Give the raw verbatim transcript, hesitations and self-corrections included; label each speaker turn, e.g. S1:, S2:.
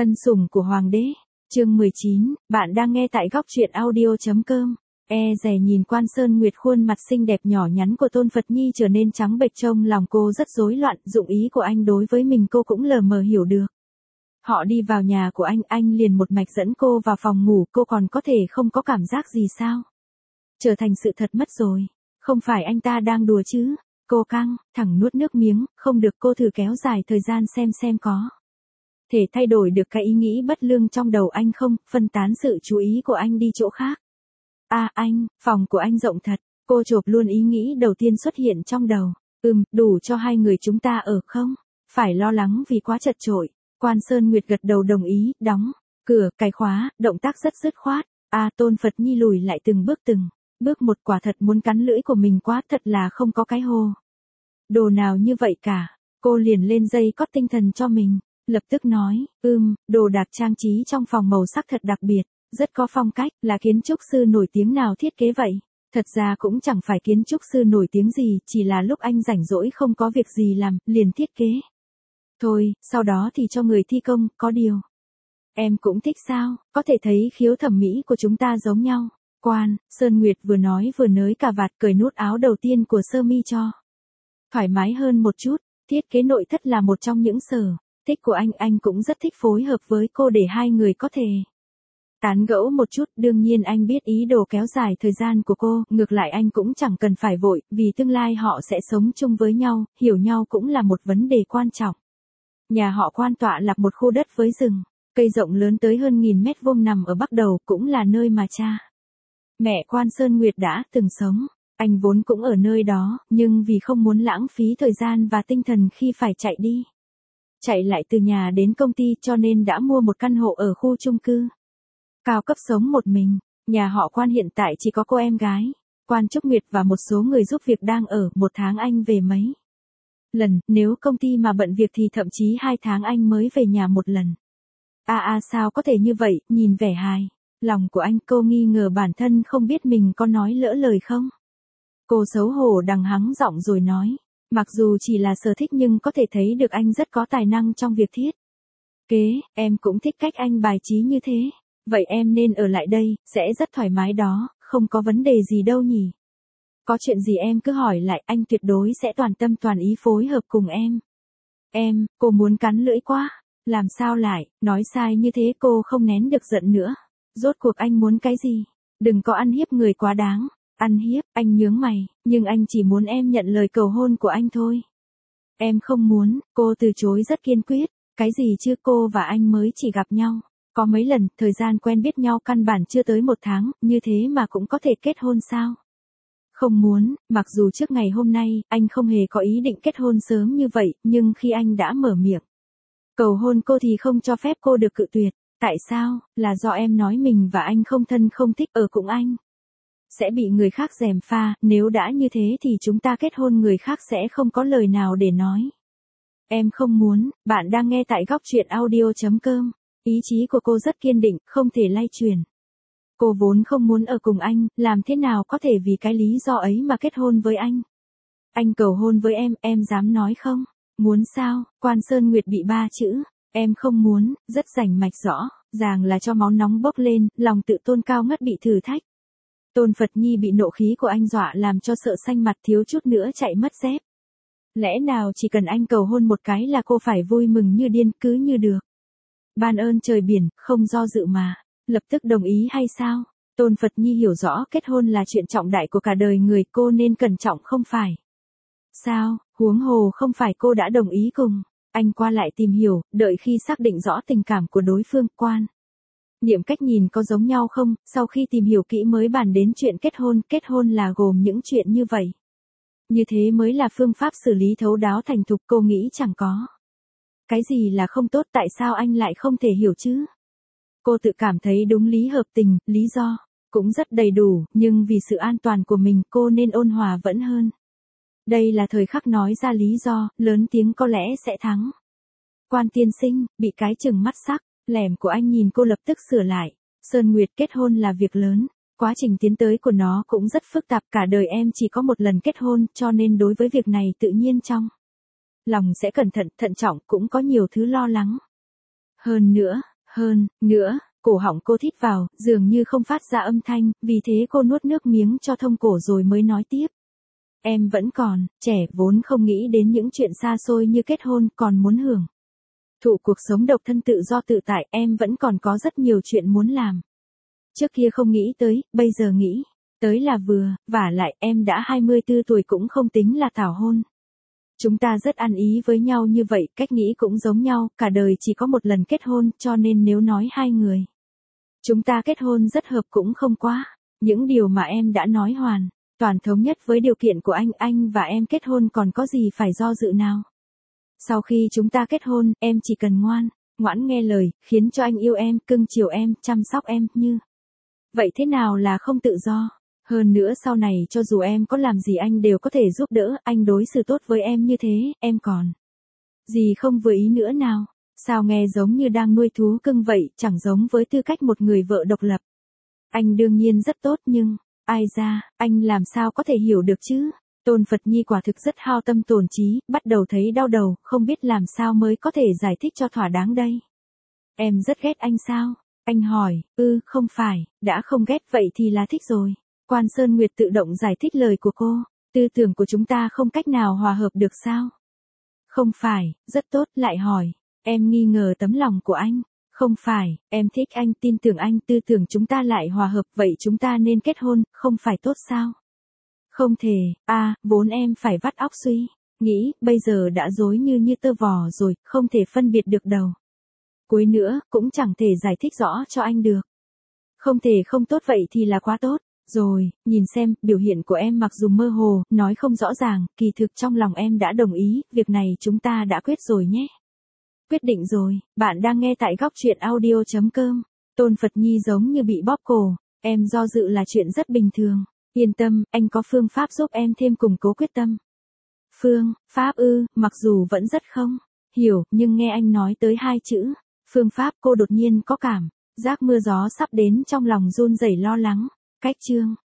S1: Ân sủng của Hoàng đế. Chương mười chín, bạn đang nghe tại góc truyện audio.com. E dè nhìn Quan Sơn Nguyệt khuôn mặt xinh đẹp nhỏ nhắn của Tôn Phật Nhi trở nên trắng bệch, trong lòng cô rất rối loạn, dụng ý của anh đối với mình cô cũng lờ mờ hiểu được. Họ đi vào nhà của anh, anh liền một mạch dẫn cô vào phòng ngủ, cô còn có thể không có cảm giác gì sao? Trở thành sự thật mất rồi. Không phải anh ta đang đùa chứ? Cô căng, thẳng nuốt nước miếng, không được, cô thử kéo dài thời gian xem xem có thể thay đổi được cái ý nghĩ bất lương trong đầu anh không, phân tán sự chú ý của anh đi chỗ khác. À anh, phòng của anh rộng thật, cô chộp luôn ý nghĩ đầu tiên xuất hiện trong đầu. Ừm, đủ cho hai người chúng ta ở không? Phải lo lắng vì quá chật chội. Quan Sơn Nguyệt gật đầu đồng ý, đóng cửa, cài khóa, động tác rất dứt khoát. À Tôn Phật Nhi lùi lại từng bước từng bước một, quả thật muốn cắn lưỡi của mình quá, thật là không có cái hồ đồ nào như vậy cả. Cô liền lên dây cót tinh thần cho mình, lập tức nói, ưm, đồ đạc trang trí trong phòng màu sắc thật đặc biệt, rất có phong cách, là kiến trúc sư nổi tiếng nào thiết kế vậy? Thật ra cũng chẳng phải kiến trúc sư nổi tiếng gì, chỉ là lúc anh rảnh rỗi không có việc gì làm, liền thiết kế thôi, sau đó thì cho người thi công, có điều em cũng thích sao, có thể thấy khiếu thẩm mỹ của chúng ta giống nhau. Quan Sơn Nguyệt vừa nói vừa nới cà vạt, cởi nút áo đầu tiên của sơ mi cho thoải mái hơn một chút. Thiết kế nội thất là một trong những sở thích của anh, anh cũng rất thích phối hợp với cô để hai người có thể tán gẫu một chút. Đương nhiên anh biết ý đồ kéo dài thời gian của cô, ngược lại anh cũng chẳng cần phải vội, vì tương lai họ sẽ sống chung với nhau, hiểu nhau cũng là một vấn đề quan trọng. Nhà họ Quan tọa lạc một khu đất với rừng cây rộng lớn tới hơn nghìn mét vuông nằm ở Bắc Đầu, cũng là nơi mà cha mẹ Quan Sơn Nguyệt đã từng sống. Anh vốn cũng ở nơi đó, nhưng vì không muốn lãng phí thời gian và tinh thần khi phải chạy đi chạy lại từ nhà đến công ty, cho nên đã mua một căn hộ ở khu chung cư cao cấp sống một mình. Nhà họ Quan hiện tại chỉ có cô em gái Quan Trúc Nguyệt và một số người giúp việc đang ở. Một tháng anh về mấy lần, nếu công ty mà bận việc thì thậm chí hai tháng anh mới về nhà một lần. À à sao có thể như vậy, nhìn vẻ hài lòng của anh, cô nghi ngờ bản thân không biết mình có nói lỡ lời không. Cô xấu hổ đằng hắng giọng rồi nói, mặc dù chỉ là sở thích nhưng có thể thấy được anh rất có tài năng trong việc thiết kế, em cũng thích cách anh bài trí như thế. Vậy em nên ở lại đây, sẽ rất thoải mái đó, không có vấn đề gì đâu nhỉ? Có chuyện gì em cứ hỏi lại, anh tuyệt đối sẽ toàn tâm toàn ý phối hợp cùng em. Em, cô muốn cắn lưỡi quá. Làm sao lại, nói sai như thế, cô không nén được giận nữa. Rốt cuộc anh muốn cái gì? Đừng có ăn hiếp người quá đáng. Ăn hiếp, anh nhướng mày, nhưng anh chỉ muốn em nhận lời cầu hôn của anh thôi. Em không muốn, cô từ chối rất kiên quyết. Cái gì chứ, cô và anh mới chỉ gặp nhau có mấy lần, thời gian quen biết nhau căn bản chưa tới một tháng, như thế mà cũng có thể kết hôn sao? Không muốn, mặc dù trước ngày hôm nay, anh không hề có ý định kết hôn sớm như vậy, nhưng khi anh đã mở miệng cầu hôn cô thì không cho phép cô được cự tuyệt. Tại sao? Là do em nói mình và anh không thân không thích ở cùng anh sẽ bị người khác gièm pha, nếu đã như thế thì chúng ta kết hôn, người khác sẽ không có lời nào để nói. Em không muốn. Bạn đang nghe tại góc truyện audio.com. Ý chí của cô rất kiên định, không thể lay chuyển. Cô vốn không muốn ở cùng anh, làm thế nào có thể vì cái lý do ấy mà kết hôn với anh. Anh cầu hôn với em, em dám nói không? Muốn sao? Quan Sơn Nguyệt bị ba chữ em không muốn rất rành mạch rõ ràng là cho máu nóng bốc lên, lòng tự tôn cao ngất bị thử thách. Tôn Phật Nhi bị nộ khí của anh dọa làm cho sợ xanh mặt, thiếu chút nữa chạy mất dép. Lẽ nào chỉ cần anh cầu hôn một cái là cô phải vui mừng như điên, cứ như được ban ơn trời biển, không do dự mà lập tức đồng ý hay sao? Tôn Phật Nhi hiểu rõ kết hôn là chuyện trọng đại của cả đời người, cô nên cẩn trọng không phải sao? Huống hồ không phải cô đã đồng ý cùng anh qua lại tìm hiểu, đợi khi xác định rõ tình cảm của đối phương. Quan niệm cách nhìn có giống nhau không? Sau khi tìm hiểu kỹ mới bàn đến chuyện kết hôn. Kết hôn là gồm những chuyện như vậy. Như thế mới là phương pháp xử lý thấu đáo thành thục. Cô nghĩ chẳng có cái gì là không tốt, tại sao anh lại không thể hiểu chứ? Cô tự cảm thấy đúng lý hợp tình, lý do cũng rất đầy đủ, nhưng vì sự an toàn của mình cô nên ôn hòa vẫn hơn. Đây là thời khắc nói ra lý do, lớn tiếng có lẽ sẽ thắng. Quan tiên sinh, bị cái chừng mắt sắc lẻm của anh nhìn cô lập tức sửa lại. Sơn Nguyệt, kết hôn là việc lớn, quá trình tiến tới của nó cũng rất phức tạp, cả đời em chỉ có một lần kết hôn, cho nên đối với việc này tự nhiên trong lòng sẽ cẩn thận, thận trọng, cũng có nhiều thứ lo lắng. Hơn nữa, Hơn nữa, cổ họng cô thít vào, dường như không phát ra âm thanh, vì thế cô nuốt nước miếng cho thông cổ rồi mới nói tiếp. Em vẫn còn, trẻ vốn không nghĩ đến những chuyện xa xôi như kết hôn, còn muốn hưởng thụ cuộc sống độc thân tự do tự tại, em vẫn còn có rất nhiều chuyện muốn làm. Trước kia không nghĩ tới, bây giờ nghĩ tới là vừa, vả lại em đã hai mươi tư tuổi cũng không tính là tảo hôn. Chúng ta rất ăn ý với nhau như vậy, cách nghĩ cũng giống nhau, cả đời chỉ có một lần kết hôn, cho nên nếu nói hai người chúng ta kết hôn rất hợp cũng không quá. Những điều mà em đã nói hoàn toàn thống nhất với điều kiện của anh, anh và em kết hôn còn có gì phải do dự nào. Sau khi chúng ta kết hôn, em chỉ cần ngoan, ngoãn nghe lời, khiến cho anh yêu em, cưng chiều em, chăm sóc em, như vậy thế nào là không tự do. Hơn nữa sau này cho dù em có làm gì anh đều có thể giúp đỡ, anh đối xử tốt với em như thế, em còn gì không vừa ý nữa nào. Sao nghe giống như đang nuôi thú cưng vậy, chẳng giống với tư cách một người vợ độc lập. Anh đương nhiên rất tốt nhưng, ai ra, anh làm sao có thể hiểu được chứ. Tôn Phật Nhi quả thực rất hao tâm tổn trí, bắt đầu thấy đau đầu, không biết làm sao mới có thể giải thích cho thỏa đáng đây. Em rất ghét anh sao? Anh hỏi, ư, không phải, đã không ghét vậy thì là thích rồi. Quan Sơn Nguyệt tự động giải thích lời của cô, tư tưởng của chúng ta không cách nào hòa hợp được sao? Không phải, rất tốt, lại hỏi, em nghi ngờ tấm lòng của anh. Không phải, em thích anh, tin tưởng anh, tư tưởng chúng ta lại hòa hợp, vậy chúng ta nên kết hôn, không phải tốt sao? Không thể, à, vốn em phải vắt óc suy nghĩ, bây giờ đã rối như như tơ vò rồi, không thể phân biệt được đầu cuối nữa, cũng chẳng thể giải thích rõ cho anh được. Không thể không tốt vậy thì là quá tốt. Rồi, nhìn xem, biểu hiện của em mặc dù mơ hồ, nói không rõ ràng, kỳ thực trong lòng em đã đồng ý, việc này chúng ta đã quyết rồi nhé. Quyết định rồi, bạn đang nghe tại góc truyện audio.com. Tôn Phật Nhi giống như bị bóp cổ, em do dự là chuyện rất bình thường. Yên tâm, anh có phương pháp giúp em thêm củng cố quyết tâm. Phương, pháp ư, mặc dù vẫn rất không hiểu, nhưng nghe anh nói tới hai chữ phương pháp, cô đột nhiên có cảm giác mưa gió sắp đến, trong lòng run rẩy lo lắng. Cách chương